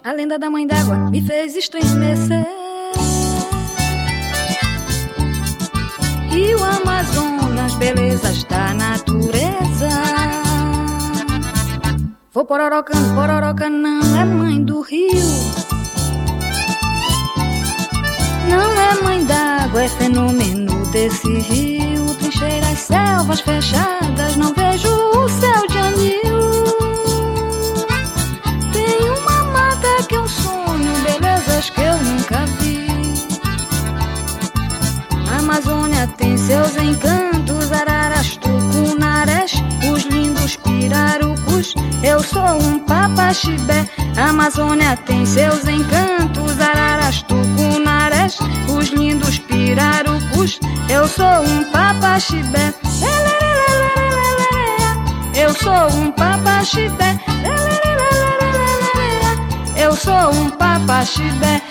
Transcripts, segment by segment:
A lenda da mãe d'água me fez estremecer. Rio Amazonas, belezas da natureza. Vou pororocando, pororoca não é mãe do rio. Não é mãe d'água, é fenômeno desse rio. Trincheiras, selvas fechadas, não vejo o céu de anil. Tem uma mata que é um sonho, belezas que eu nunca vi. A Amazônia tem seus encantos, araras, tucunarés, os lindos pirarucus. Eu sou um papaxibé. A Amazônia tem seus encantos, araras, tucunarés, os lindos pirarucus. Eu sou um papaxibé. Eu sou um papaxibé. Eu sou um papaxibé.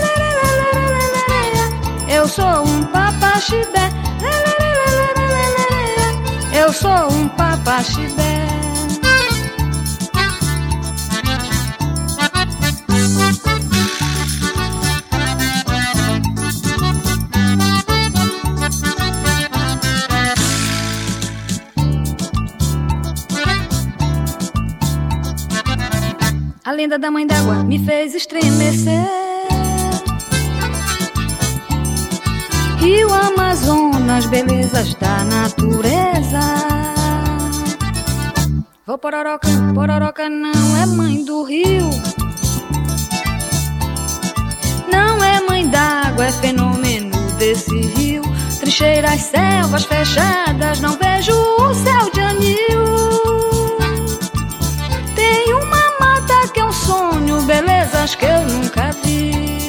Eu sou um papaxibé. Eu sou um papaxibé. A lenda da mãe d'água me fez estremecer. Rio Amazonas, belezas da natureza. Vou pororoca, pororoca não é mãe do rio. Não é mãe d'água, é fenômeno desse rio. Trincheiras, selvas fechadas, não vejo o céu de anil. Tem uma mata que é um sonho, belezas que eu nunca vi.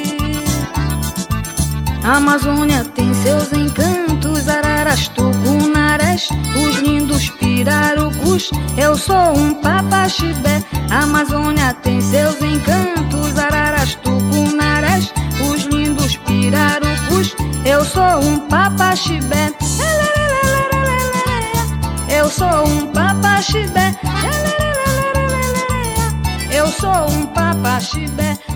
A Amazônia tem seus encantos, araras, tucunarés, os lindos pirarucus. Eu sou um papaxibé. A Amazônia tem seus encantos, araras, tucunarés, os lindos pirarucus. Eu sou um papaxibé. Eu sou um papaxibé. Eu sou um papaxibé.